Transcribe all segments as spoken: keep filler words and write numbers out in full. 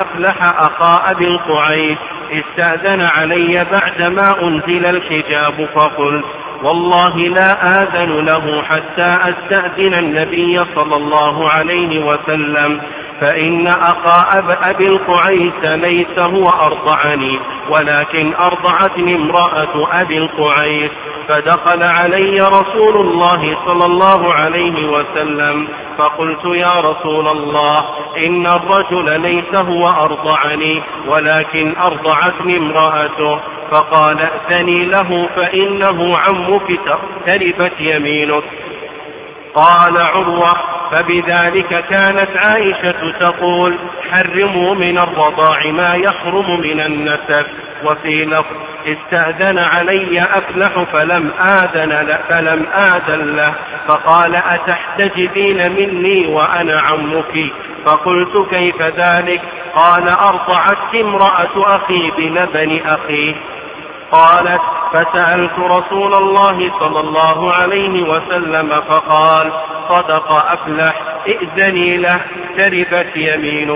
أفلح أخا أبي القعيس استأذن علي بعدما أنزل الحجاب فقلت والله لا آذن له حتى أستأذن النبي صلى الله عليه وسلم، فإن أخا أبي القعيس ليس هو أرضعني ولكن أرضعتني امرأة أبي القعيس. فدخل علي رسول الله صلى الله عليه وسلم فقلت يا رسول الله إن الرجل ليس هو أرضعني ولكن أرضعتني امرأته. فقال ائذني له فإنه عمك تربت يمينك. قال عروة فبذلك كانت عائشة تقول حرموا من الرضاع ما يحرم من النسب. وفي لفظ استأذن علي أفلح فلم آذن, فلم آذن له فقال أتحتجبين مني وأنا عمك؟ فقلت كيف ذلك؟ قال أرضعت امرأة أخي بلبن أخيه. قالت فسألت رسول الله صلى الله عليه وسلم فقال صدق أفلح ائذني له تربت يمينك.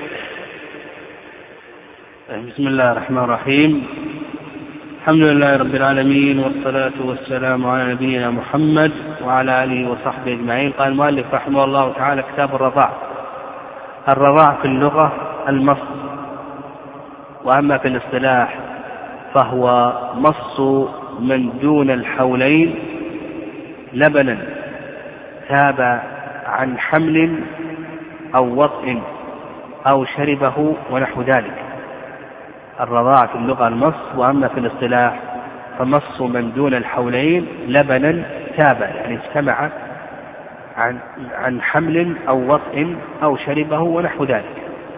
بسم الله الرحمن الرحيم. الحمد لله رب العالمين والصلاة والسلام على نبينا محمد وعلى آله وصحبه أجمعين. قال المؤلف رحمه الله تعالى كتاب الرضاع. الرضاع في اللغة المص، وأما في الاصطلاح فهو مص من دون الحولين لبنا تاب عن حمل أو وطء أو شربه ونحو ذلك. الرضاع في اللغة المص، وأما في الاصطلاح فمص من دون الحولين لبنا تاب يعني استمع عن, عن حمل أو وطء أو شربه ونحو ذلك.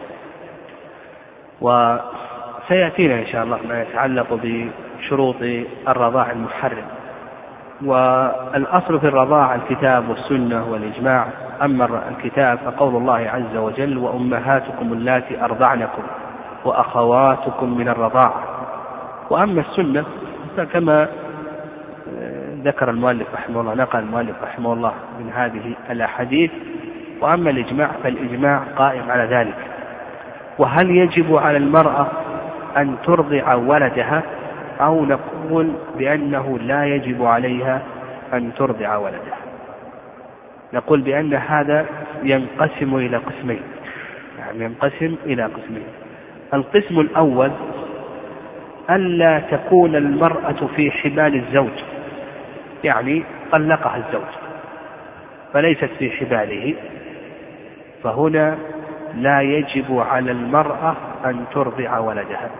وسيأتينا إن شاء الله ما يتعلق بشروط الرضاع المحرم. والأصل في الرضاع الكتاب والسنة والإجماع. أما الكتاب فقول الله عز وجل وأمهاتكم اللاتي أرضعنكم وأخواتكم من الرضاعة. وأما السنة فكما ذكر المؤلف رحمه الله نقل المؤلف رحمه الله من هذه الأحاديث. وأما الإجماع فالإجماع قائم على ذلك. وهل يجب على المرأة أن ترضع ولدها أو نقول بأنه لا يجب عليها أن ترضع ولدها؟ نقول بأن هذا ينقسم إلى قسمين، يعني ينقسم إلى قسمين. القسم الأول ألا تكون المرأة في حبال الزوج، يعني طلقها الزوج فليست في حباله، فهنا لا يجب على المرأة أن ترضع ولدها.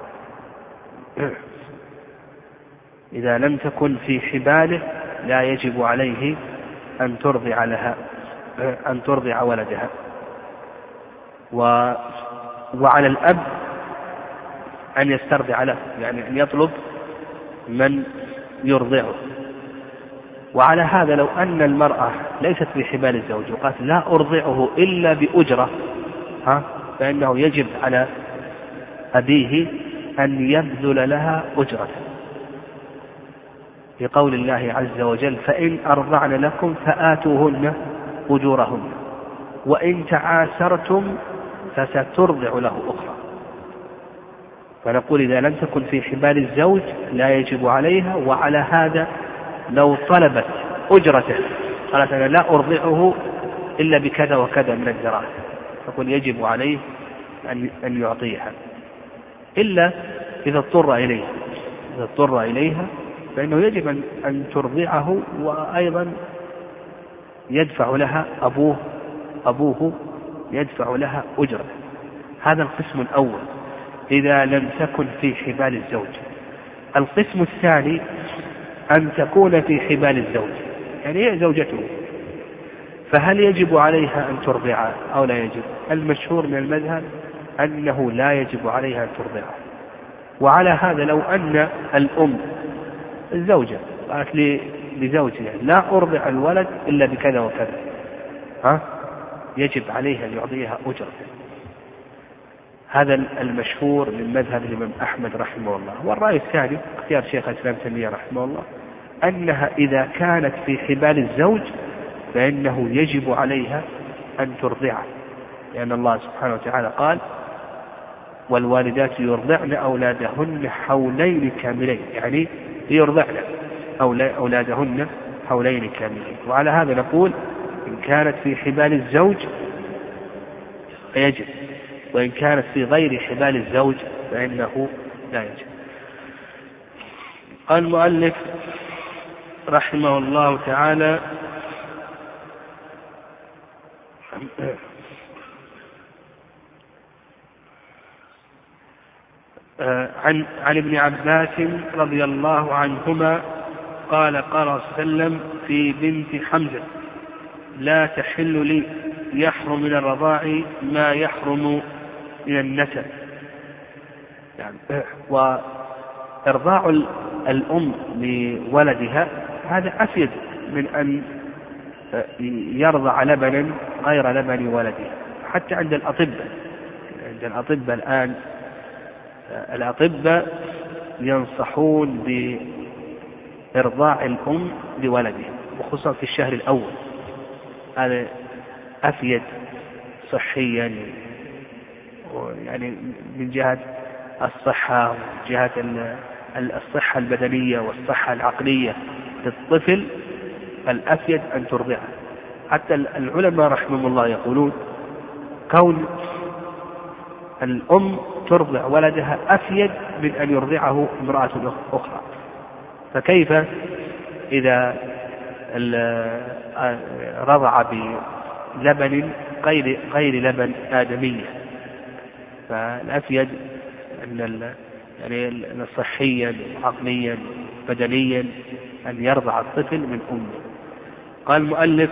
إذا لم تكن في حباله لا يجب عليه أن ترضع لها أن ترضع ولدها. و وعلى الأب أن يسترضع له، يعني أن يطلب من يرضعه. وعلى هذا لو أن المرأة ليست في حبال الزوج وقالت لا أرضعه إلا بأجرة ها فإنه يجب على أبيه أن يبذل لها أجرة، لقول الله عز وجل فإن أرضعن لكم فآتوهن أجورهن وإن تعاسرتم فسترضع له أخرى. فنقول إذا لم تكن في حبال الزوج لا يجب عليها. وعلى هذا لو طلبت أجرته قالت أنا لا أرضعه إلا بكذا وكذا من الدراهم فقل يجب عليه أن يعطيها، إلا إذا اضطر إليها. إذا اضطر إليها فإنه يجب أن ترضعه، وأيضا يدفع لها أبوه أبوه يدفع لها أجرة. هذا القسم الأول إذا لم تكن في حبال الزوج. القسم الثاني أن تكون في حبال الزوج، يعني هي زوجته، فهل يجب عليها أن ترضع أو لا يجب؟ المشهور من المذهب أنه لا يجب عليها أن ترضع. وعلى هذا لو أن الأم الزوجة قالت لزوجها لا أرضع الولد إلا بكذا وكذا ها يجب عليها أن يعطيها أجرة. هذا المشهور من مذهب الإمام أحمد رحمه الله. والرأي الثاني اختيار شيخ الإسلام تيمية رحمه الله أنها إذا كانت في حبال الزوج فإنه يجب عليها أن ترضعه، لأن الله سبحانه وتعالى قال والوالدات يرضعن أولادهن حولين كاملين، يعني يرضعن أولادهن حولين كاملين. وعلى هذا نقول إن كانت في حبال الزوج فيجب، وإن كانت في غير حبال الزوج فإنه لا يجب. قال المؤلف رحمه الله تعالى: عن عن ابن عباس رضي الله عنهما قال: قال صلى الله عليه وسلم في بنت حمزة: لا تحل لي، يحرم من الرضاع ما يحرم من النسب. يعني وإرضاع الأم لولدها هذا أفيد من أن يرضع لبنا غير لبن ولدها. حتى عند الأطباء عند الأطباء الآن الأطباء ينصحون بإرضاع الأم لولدها، وخصوصا في الشهر الأول. هذا أفيد صحيا، يعني من جهة الصحة ومن جهة الصحة البدنية والصحة العقلية للطفل، الأفيد أن ترضعه. حتى العلماء رحمهم الله يقولون كون الأم ترضع ولدها أفيد من أن يرضعه امرأة أخرى. فكيف إذا رضع بلبن غير غير لبن آدمية؟ فالأفيد أن يعني صحيا عقليا بدنيا أن يرضع الطفل من أمه. قال المؤلف: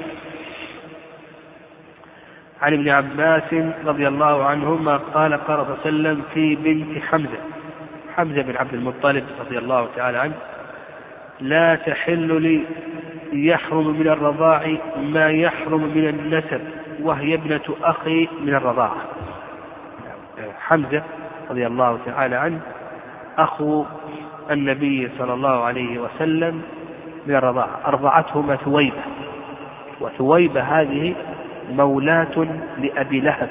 عن ابن عباس رضي الله عنهما قال: قال صلى الله عليه وسلم في بنت حمزة، حمزة بن عبد المطلب رضي الله تعالى عنه: لا تحل لي، يحرم من الرضاع ما يحرم من النسب، وهي ابنة أخي من الرضاعة. حمزة رضي الله تعالى عنه أخو النبي صلى الله عليه وسلم من الرضاعة، أرضعتهما ثويبة، وثويبة هذه مولاة لأبي لهب،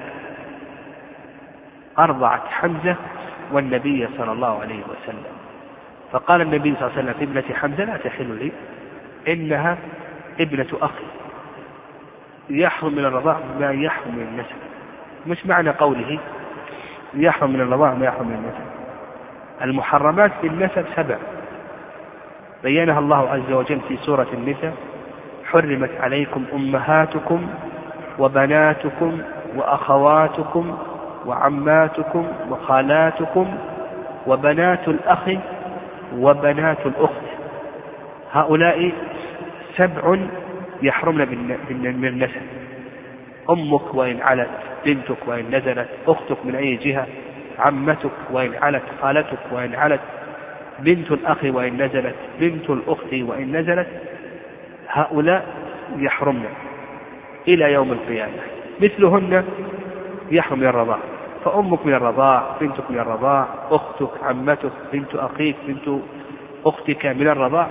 أرضعت حمزة والنبي صلى الله عليه وسلم. فقال النبي صلى الله عليه وسلم في ابنة حمزة: لا تحل لي، إنها ابنة أخي، يحرم من الرضاع ما يحرم من النسب. مش معنى قوله يحرم من الرضاع ما يحرم من النسب، المحرمات في النسب سبع بينها الله عز وجل في سورة النساء: حرمت عليكم أمهاتكم وبناتكم وأخواتكم وعماتكم وخالاتكم وبنات الأخ وبنات الأخت. هؤلاء سبع يحرمن من النسب. أمك وإن علت، بنتك وإن نزلت، أختك من أي جهة، عمتك وإن علت، خالتك وإن علت، بنت الأخ وإن نزلت، بنت الأخت وإن نزلت، هؤلاء يحرمن إلى يوم القيامة. مثلهن يحرم من الرضاع، فأمك من الرضاع، بنتك من الرضاع، أختك، عمتك، بنت أخيك، بنت أختك من الرضاع،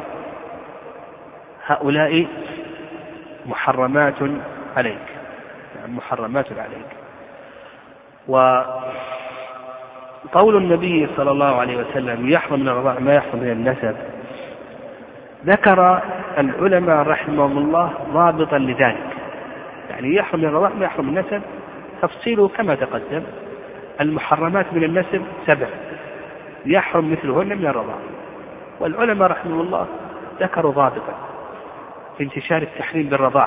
هؤلاء محرمات عليك، يعني محرمات عليك. وقول النبي صلى الله عليه وسلم: يحرم من الرضاع ما يحرم من النسب، ذكر العلماء رحمهم الله ضابطا لذلك. يعني يحرم من الرضاع ما يحرم من النسب تفصيله كما تقدم: المحرمات من النسب سبع يحرم مثلهن من الرضاع. والعلماء رحمهم الله ذكروا ضابطا في انتشار التحريم بالرضاع.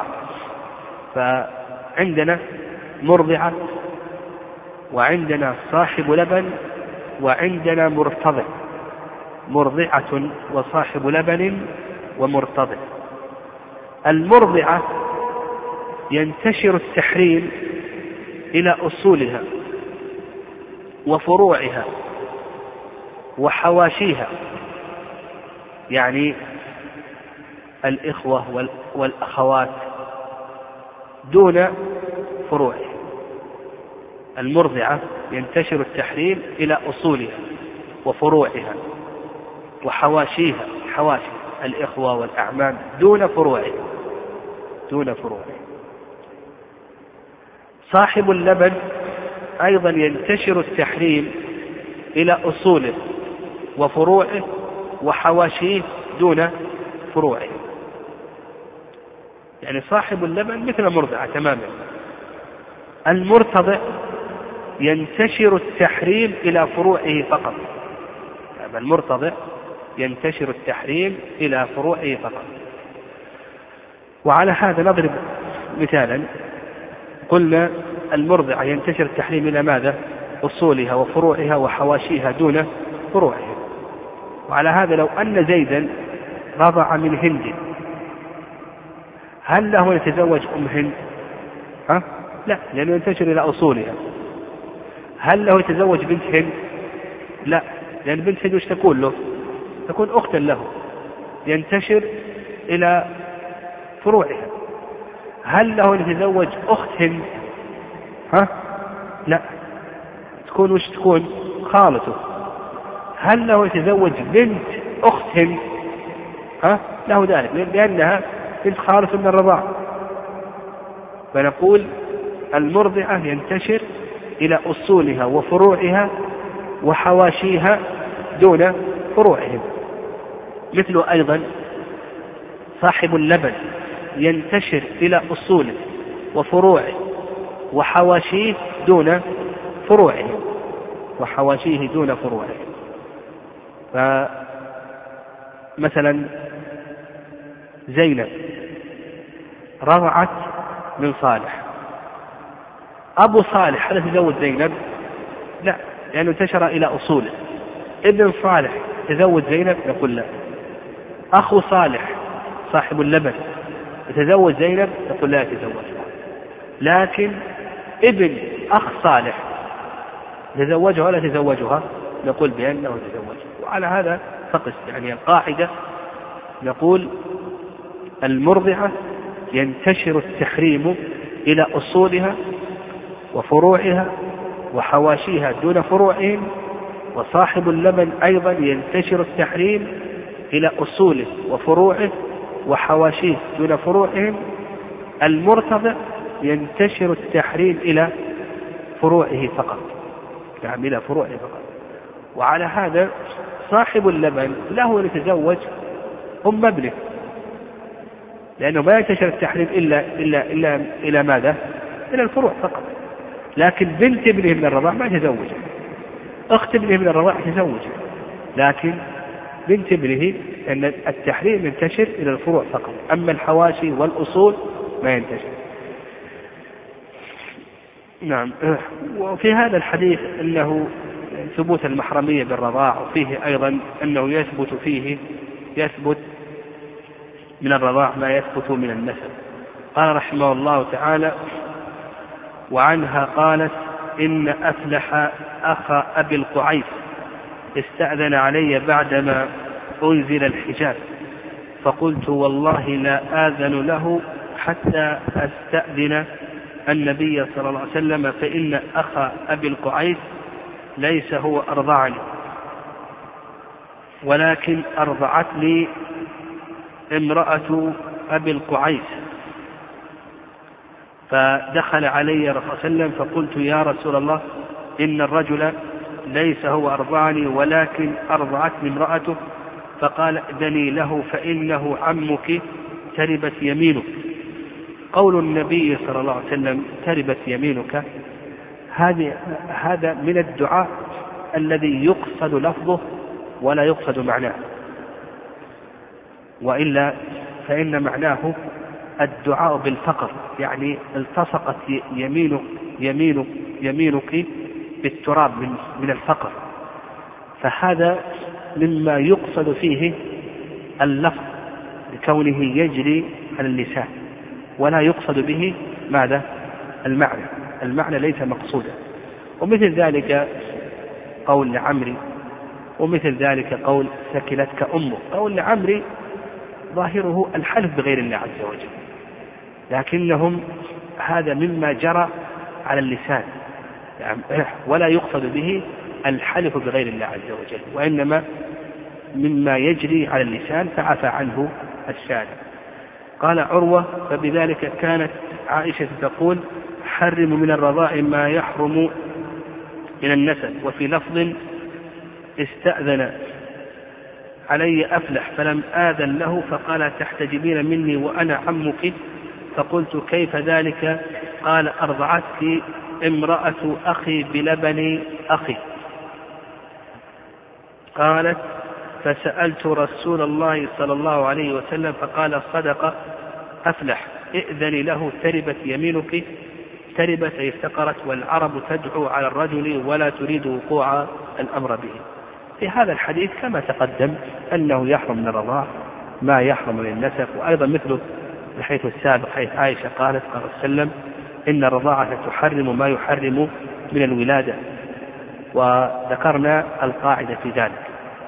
فعندنا مرضعة، وعندنا صاحب لبن، وعندنا مرتضع. مرضعة وصاحب لبن ومرتضع. المرضعة ينتشر التحريم إلى أصولها وفروعها وحواشيها، يعني الإخوة والأخوات دون فروعها. المرضعة ينتشر التحريم إلى أصولها وفروعها وحواشيها، حواشي الإخوة والأعمام دون فروعها دون فروعها. صاحب اللبن أيضا ينتشر التحريم إلى أصوله وفروعه وحواشيه دون فروعه. يعني صاحب اللبن مثل المرضعة تماما. المرتضع ينتشر التحريم إلى فروعه فقط. يعني المرتضع ينتشر التحريم إلى فروعه فقط. وعلى هذا نضرب مثالا. قلنا المرضعة ينتشر التحريم إلى ماذا؟ أصولها وفروعها وحواشيها دون فروعها. وعلى هذا لو أن زيدا رضع من هند، هل له يتزوج أم هند؟ ها؟ لا، لأنه ينتشر إلى أصولها. هل له يتزوج بنت هند؟ لا، لأن بنت هند وش تكون له؟ تكون أختا له، ينتشر إلى فروعها. هل له يتزوج أخت هند؟ ها؟ لا، تكون وش تكون؟ خالته. هل له يتزوج بنت أخت هند؟ ها؟ له ذلك، لأنها بنت خالته من الرضاعة. فنقول المرضعة ينتشر إلى أصولها وفروعها وحواشيها دون فروعهم. مثل أيضا صاحب اللبن ينتشر إلى أصوله وفروعه وحواشيه دون فروعه وحواشيه دون فروعه. فمثلا زينب رضعت من صالح. أبو صالح هل تزوج زينب؟ لا، لأنه انتشر إلى أصوله. ابن صالح تزوج زينب؟ نقول لا. أخو صالح صاحب اللبن يتزوج زينب؟ نقول لا يتزوج. لكن ابن أخ صالح يتزوجها ولا تزوجها؟ نقول بأنه يتزوج. وعلى هذا فقس. يعني القاعدة نقول المرضعة ينتشر التحريم إلى أصولها وفروعها وحواشيها دون فروعهم. وصاحب اللبن أيضا ينتشر التحريم إلى أصوله وفروعه وحواشيه دون فروعهم. المرتضع ينتشر التحريم إلى فروعه فقط، يعني إلى فروعه فقط. وعلى هذا صاحب اللبن له أن يتزوج أم ابنه، لأنه ما ينتشر التحريم إلا إلا إلا إلى ماذا؟ إلى الفروع فقط. لكن بنت ابنه من الرضاع ما تزوجه، أخت ابنه من الرضاع تزوجه، لكن بنت ابنه أن التحريم ينتشر إلى الفروع فقط، أما الحواشي والأصول ما ينتشر. نعم. وفي هذا الحديث أنه ثبوت المحرمية بالرضاع، وفيه أيضا أنه يثبت فيه يثبت من الرضاع ما يثبت من النسب. قال رحمه الله تعالى: وعنها قالت: إن أفلح أخا أبي القعيس استأذن علي بعدما أنزل الحجاب، فقلت: والله لا آذن له حتى أستأذن النبي صلى الله عليه وسلم، فإن أخا أبي القعيس ليس هو أرضعني، ولكن أرضعت لي امرأة أبي القعيس. فدخل علي رسول الله صلى الله عليه وسلم فقلت: يا رسول الله، إن الرجل ليس هو أرضعني ولكن أرضعتني امرأته. فقال: ائذني له فإنه عمك تربت يمينك. قول النبي صلى الله عليه وسلم تربت يمينك هذا من الدعاء الذي يقصد لفظه ولا يقصد معناه، وإلا فإن معناه الدعاء بالفقر، يعني التصقت يمينك يمينك يمينك بالتراب من من الفقر. فهذا مما يقصد فيه اللفظ لكونه يجري على اللسان، ولا يقصد به ماذا؟ المعنى. المعنى ليس مقصودا. ومثل ذلك قول لعمري، ومثل ذلك قول ثكلتك أمك. قول لعمري ظاهره الحلف بغير الله عز وجل، لكنهم هذا مما جرى على اللسان، ولا يقصد به الحلف بغير الله عز وجل، وإنما مما يجري على اللسان فعفى عنه الشارع. قال عروة: فبذلك كانت عائشة تقول: حرم من الرضاع ما يحرم من النسب. وفي لفظ استأذن علي أفلح فلم آذن له فقال تحتجبين مني وأنا عمك، فقلت كيف ذلك؟ قال أرضعتك امرأة أخي بلبن أخي. قالت فسألت رسول الله صلى الله عليه وسلم فقال صدق أفلح ائذن له تربت يمينك. تربت أي افتقرت، والعرب تدعو على الرجل ولا تريد وقوع الأمر به. في هذا الحديث كما تقدم أنه يحرم من الرضاع ما يحرم من النسب، وأيضا مثله الحديث السابق حيث عائشة قالت قال وسلم إن الرضاعة تحرم ما يحرم من الولادة. وذكرنا القاعدة في ذلك،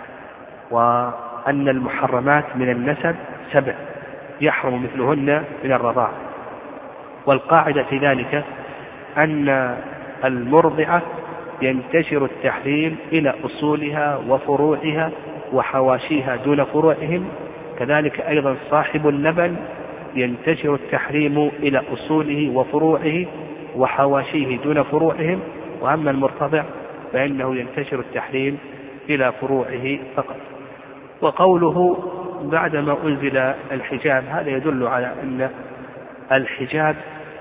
وأن المحرمات من النسب سبع يحرم مثلهن من الرضاعة. والقاعدة في ذلك أن المرضعة ينتشر التحريم إلى أصولها وفروعها وحواشيها دون فروعهم، كذلك أيضا صاحب اللبن ينتشر التحريم إلى أصوله وفروعه وحواشيه دون فروعهم، وأما المرتضع فإنه ينتشر التحريم إلى فروعه فقط. وقوله بعدما أنزل الحجاب هذا يدل على أن الحجاب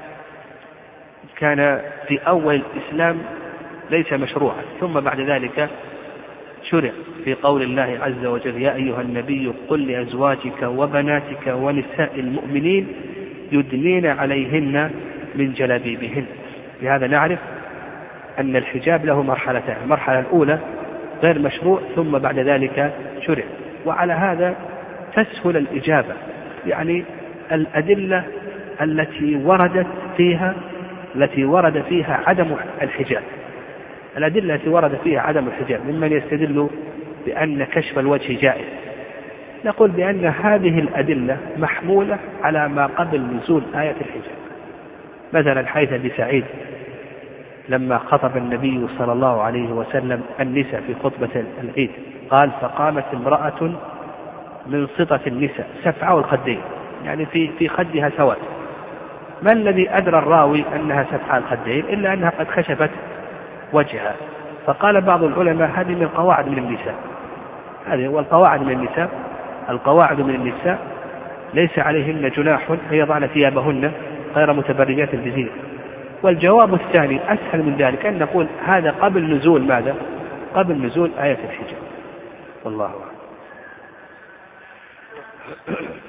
كان في أول الإسلام ليس مشروعا، ثم بعد ذلك شرع في قول الله عز وجل يا أيها النبي قل لأزواجك وبناتك ونساء المؤمنين يدنين عليهن من جلابيبهن. بهذا نعرف أن الحجاب له مرحلتان، المرحلة الأولى غير مشروع ثم بعد ذلك شرع. وعلى هذا تسهل الإجابة، يعني الأدلة التي وردت فيها التي ورد فيها عدم الحجاب الأدلة التي ورد فيها عدم الحجاب ممن يستدل بأن كشف الوجه جائز، نقول بأن هذه الأدلة محمولة على ما قبل نزول آية الحجاب. مثلا حيث أبي سعيد لما خطب النبي صلى الله عليه وسلم النساء في خطبة العيد قال فقامت امرأة من سطة النساء سفعاء الخدين، يعني في في خدها سواد. ما الذي أدرى الراوي أنها سفعاء الخدين إلا أنها قد خشفت وجهها؟ فقال بعض العلماء هذه من القواعد من النساء. هذه هو القواعد من النساء القواعد من النساء ليس عليهن جناح أن يضعن ثيابهن غير متبرجات بزينة. والجواب الثاني أسهل من ذلك، أن نقول هذا قبل نزول ماذا؟ قبل نزول آية الحجاب. والله أعلم.